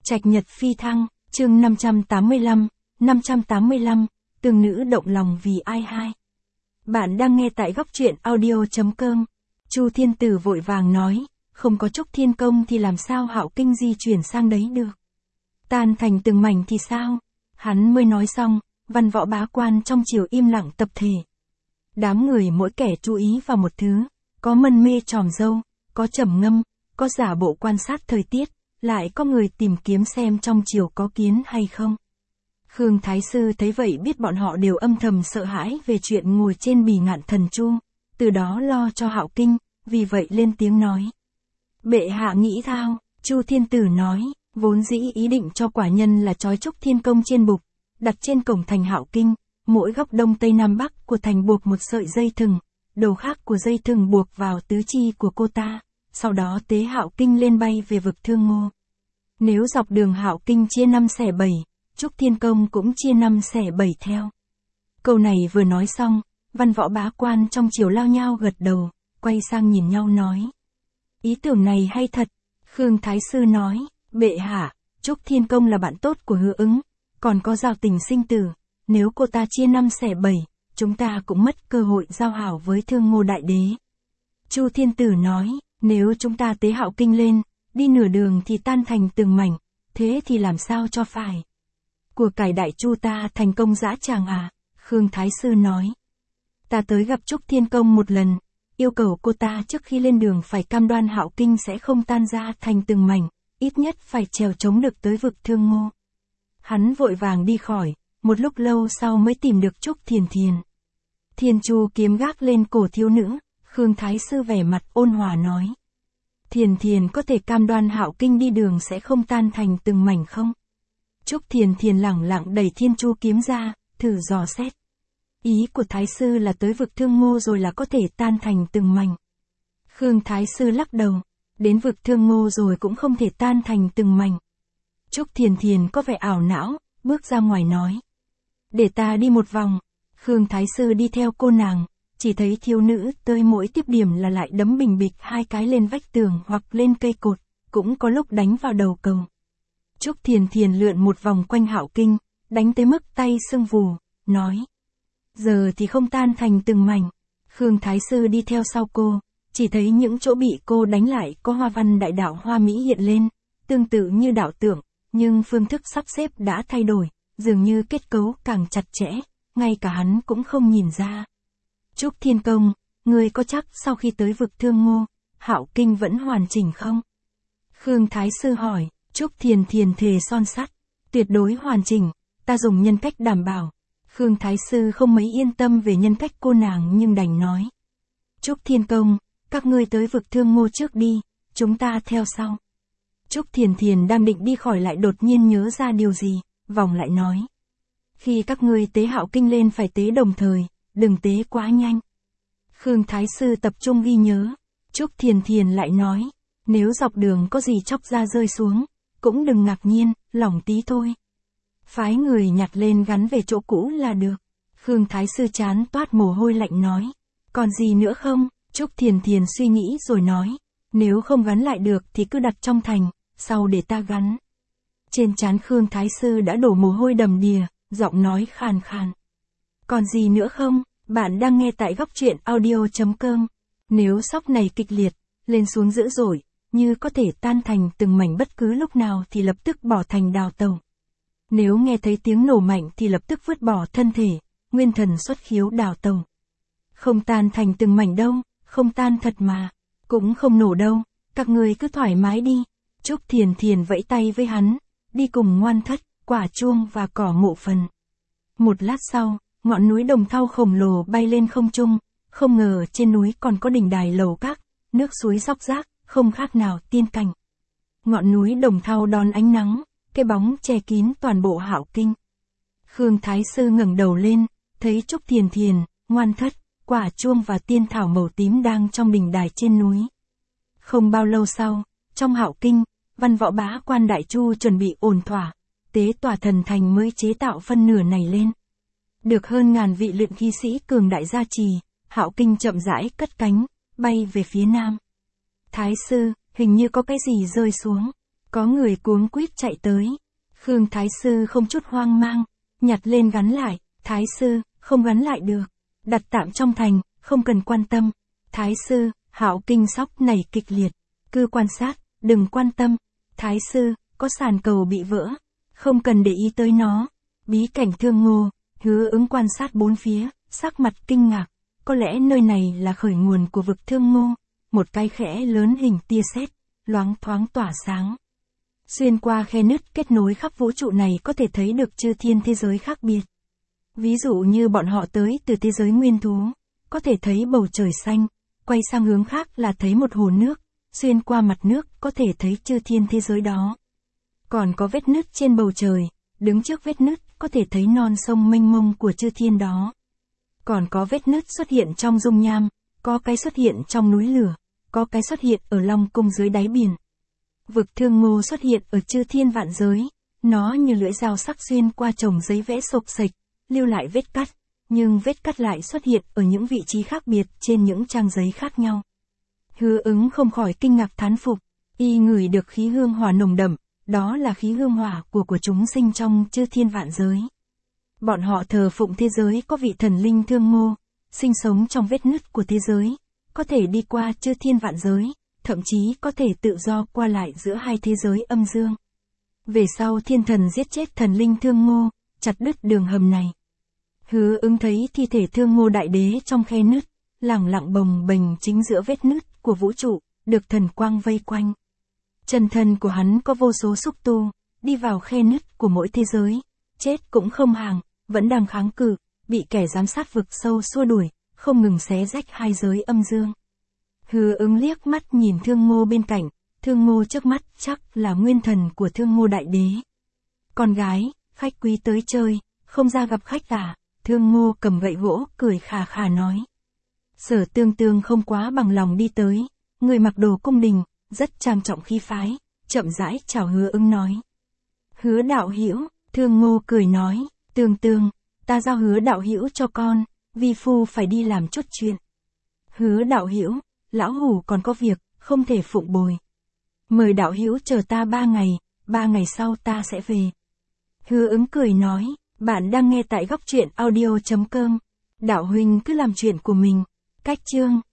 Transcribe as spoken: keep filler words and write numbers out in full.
Trạch nhật phi thăng, chương năm trăm tám mươi lăm, năm trăm tám mươi lăm, tương nữ động lòng vì ai hai. Bạn đang nghe tại góc truyện audio.com. Chu Thiên Tử vội vàng nói, không có Trúc Thiên Công thì làm sao Hạo Kinh di chuyển sang đấy được. Tan thành từng mảnh thì sao? Hắn mới nói xong, văn võ bá quan trong triều im lặng tập thể. Đám người mỗi kẻ chú ý vào một thứ, có mân mê tròm dâu, có trầm ngâm, có giả bộ quan sát thời tiết, lại có người tìm kiếm xem trong triều có kiến hay không. Khương Thái Sư thấy vậy biết bọn họ đều âm thầm sợ hãi về chuyện ngồi trên bì ngạn thần chu, từ đó lo cho Hạo Kinh, vì vậy lên tiếng nói. Bệ hạ nghĩ thao, Chu Thiên Tử nói, vốn dĩ ý định cho quả nhân là trói Trúc Thiên Công trên bục, đặt trên cổng thành Hạo Kinh, mỗi góc đông tây nam bắc của thành buộc một sợi dây thừng, đầu khác của dây thừng buộc vào tứ chi của cô ta, sau đó tế Hạo Kinh lên bay về vực Thương Ngô. Nếu dọc đường Hạo Kinh chia năm xẻ bảy, Trúc Thiên Công cũng chia năm xẻ bảy theo. Câu này vừa nói xong, văn võ bá quan trong triều lao nhao gật đầu, quay sang nhìn nhau nói. Ý tưởng này hay thật. Khương Thái Sư nói, bệ hạ, Trúc Thiên Công là bạn tốt của Hứa Ứng, còn có giao tình sinh tử, nếu cô ta chia năm xẻ bảy, chúng ta cũng mất cơ hội giao hảo với Thương Ngô Đại Đế. Chu Thiên Tử nói, nếu chúng ta tế Hạo Kinh lên, đi nửa đường thì tan thành từng mảnh, thế thì làm sao cho phải. Của cải đại chu ta thành công dã tràng à, Khương Thái Sư nói. Ta tới gặp Trúc Thiên Công một lần, yêu cầu cô ta trước khi lên đường phải cam đoan Hạo Kinh sẽ không tan ra thành từng mảnh, ít nhất phải trèo chống được tới vực Thương Ngô. Hắn vội vàng đi khỏi, một lúc lâu sau mới tìm được Trúc Thiền Thiền. Thiên Chu kiếm gác lên cổ thiếu nữ, Khương Thái Sư vẻ mặt ôn hòa nói. Thiền Thiền có thể cam đoan Hạo Kinh đi đường sẽ không tan thành từng mảnh không? Trúc Thiền Thiền lẳng lặng đẩy Thiên Chu kiếm ra, thử dò xét. Ý của Thái Sư là tới vực Thương Ngô rồi là có thể tan thành từng mảnh. Khương Thái Sư lắc đầu, đến vực Thương Ngô rồi cũng không thể tan thành từng mảnh. Trúc Thiền Thiền có vẻ ảo não, bước ra ngoài nói. Để ta đi một vòng. Khương Thái Sư đi theo cô nàng, chỉ thấy thiếu nữ tới mỗi tiếp điểm là lại đấm bình bịch hai cái lên vách tường hoặc lên cây cột, cũng có lúc đánh vào đầu cầu. Trúc Thiền Thiền lượn một vòng quanh Hạo Kinh, đánh tới mức tay sưng vù, nói. Giờ thì không tan thành từng mảnh. Khương Thái Sư đi theo sau cô, chỉ thấy những chỗ bị cô đánh lại có hoa văn đại đạo hoa mỹ hiện lên, tương tự như đạo tượng, nhưng phương thức sắp xếp đã thay đổi, dường như kết cấu càng chặt chẽ, ngay cả hắn cũng không nhìn ra. Trúc Thiên Công, ngươi có chắc sau khi tới vực Thương Ngô, Hạo Kinh vẫn hoàn chỉnh không? Khương Thái Sư hỏi. Trúc Thiền Thiền thề son sắt, tuyệt đối hoàn chỉnh, ta dùng nhân cách đảm bảo. Khương Thái Sư không mấy yên tâm về nhân cách cô nàng nhưng đành nói. Trúc Thiên Công, các ngươi tới vực Thương Ngô trước đi, chúng ta theo sau. Trúc Thiền Thiền đang định đi khỏi lại đột nhiên nhớ ra điều gì, vòng lại nói. Khi các ngươi tế Hạo Kinh lên phải tế đồng thời, đừng tế quá nhanh. Khương Thái Sư tập trung ghi nhớ, Trúc Thiền Thiền lại nói, nếu dọc đường có gì chóc ra rơi xuống, cũng đừng ngạc nhiên, lỏng tí thôi. Phái người nhặt lên gắn về chỗ cũ là được. Khương Thái Sư chán toát mồ hôi lạnh nói. Còn gì nữa không? Trúc Thiền Thiền suy nghĩ rồi nói. Nếu không gắn lại được thì cứ đặt trong thành, sau để ta gắn. Trên trán Khương Thái Sư đã đổ mồ hôi đầm đìa, giọng nói khàn khàn. Còn gì nữa không? Bạn đang nghe tại góc truyện audio.com. Nếu sóc này kịch liệt, lên xuống dữ dội, như có thể tan thành từng mảnh bất cứ lúc nào thì lập tức bỏ thành đào tẩu. Nếu nghe thấy tiếng nổ mạnh thì lập tức vứt bỏ thân thể, nguyên thần xuất khiếu đào tẩu. Không tan thành từng mảnh đâu, không tan thật mà, cũng không nổ đâu, các người cứ thoải mái đi. Trúc Thiền Thiền vẫy tay với hắn, đi cùng Ngoan Thất, Quả Chuông và Cỏ Mộ Phần. Một lát sau, ngọn núi Đồng Thau khổng lồ bay lên không trung, không ngờ trên núi còn có đỉnh đài lầu các, nước suối róc rác, không khác nào tiên cảnh. Ngọn núi Đồng Thau đón ánh nắng, cái bóng che kín toàn bộ Hạo Kinh. Khương Thái Sư ngẩng đầu lên, thấy Trúc Thiền Thiền, Ngoan Thất, Quả Chuông và tiên thảo màu tím đang trong đỉnh đài trên núi. Không bao lâu sau, trong Hạo Kinh, văn võ bá quan đại chu chuẩn bị ổn thỏa, tế tòa thần thành mới chế tạo phân nửa này lên. Được hơn ngàn vị luyện khí sĩ cường đại gia trì, Hạo Kinh chậm rãi cất cánh, bay về phía nam. Thái Sư, hình như có cái gì rơi xuống. Có người cuống quýt chạy tới. Khương Thái Sư không chút hoang mang, nhặt lên gắn lại. Thái Sư, không gắn lại được. Đặt tạm trong thành, không cần quan tâm. Thái Sư, Hạo kinh sóc này kịch liệt. Cứ quan sát, đừng quan tâm. Thái Sư, có sàn cầu bị vỡ. Không cần để ý tới nó. Bí cảnh Thương Ngô, Hứa Ứng quan sát bốn phía, sắc mặt kinh ngạc. Có lẽ nơi này là khởi nguồn của vực Thương Ngô. Một cái khẽ lớn hình tia sét, loáng thoáng tỏa sáng. Xuyên qua khe nứt kết nối khắp vũ trụ này có thể thấy được chư thiên thế giới khác biệt. Ví dụ như bọn họ tới từ thế giới nguyên thú, có thể thấy bầu trời xanh, quay sang hướng khác là thấy một hồ nước, xuyên qua mặt nước có thể thấy chư thiên thế giới đó. Còn có vết nứt trên bầu trời, đứng trước vết nứt có thể thấy non sông mênh mông của chư thiên đó. Còn có vết nứt xuất hiện trong dung nham, có cái xuất hiện trong núi lửa, có cái xuất hiện ở Long Cung dưới đáy biển. Vực Thương Ngô xuất hiện ở chư thiên vạn giới, nó như lưỡi dao sắc xuyên qua chồng giấy vẽ xộc xệch, lưu lại vết cắt, nhưng vết cắt lại xuất hiện ở những vị trí khác biệt trên những trang giấy khác nhau. Hứa Ứng không khỏi kinh ngạc thán phục, y ngửi được khí hương hỏa nồng đậm, đó là khí hương hỏa của của chúng sinh trong chư thiên vạn giới. Bọn họ thờ phụng thế giới có vị thần linh Thương Ngô, sinh sống trong vết nứt của thế giới, có thể đi qua chư thiên vạn giới, thậm chí có thể tự do qua lại giữa hai thế giới âm dương. Về sau thiên thần giết chết thần linh Thương Ngô, chặt đứt đường hầm này. Hứa Ứng thấy thi thể Thương Ngô đại đế trong khe nứt, lẳng lặng bồng bềnh chính giữa vết nứt của vũ trụ, được thần quang vây quanh. Chân thân của hắn có vô số xúc tu, đi vào khe nứt của mỗi thế giới, chết cũng không hàng, vẫn đang kháng cự, bị kẻ giám sát vực sâu xua đuổi, không ngừng xé rách hai giới âm dương. Hứa Ứng liếc mắt nhìn Thương Ngô bên cạnh, Thương Ngô trước mắt chắc là nguyên thần của Thương Ngô đại đế. Con gái, khách quý tới chơi, không ra gặp khách à? Thương Ngô cầm gậy gỗ, cười khà khà nói. Sở Tương Tương không quá bằng lòng đi tới, người mặc đồ cung đình, rất trang trọng khí phái, chậm rãi chào Hứa Ứng nói. Hứa đạo hữu, Thương Ngô cười nói, Tương Tương, ta giao Hứa đạo hữu cho con, vi phu phải đi làm chút chuyện. Hứa đạo hữu, lão hủ còn có việc, không thể phụng bồi. Mời đạo hữu chờ ta ba ngày, ba ngày sau ta sẽ về. Hứa Ứng cười nói, bạn đang nghe tại góc truyện audio chấm com. Đạo huynh cứ làm chuyện của mình. Cách chương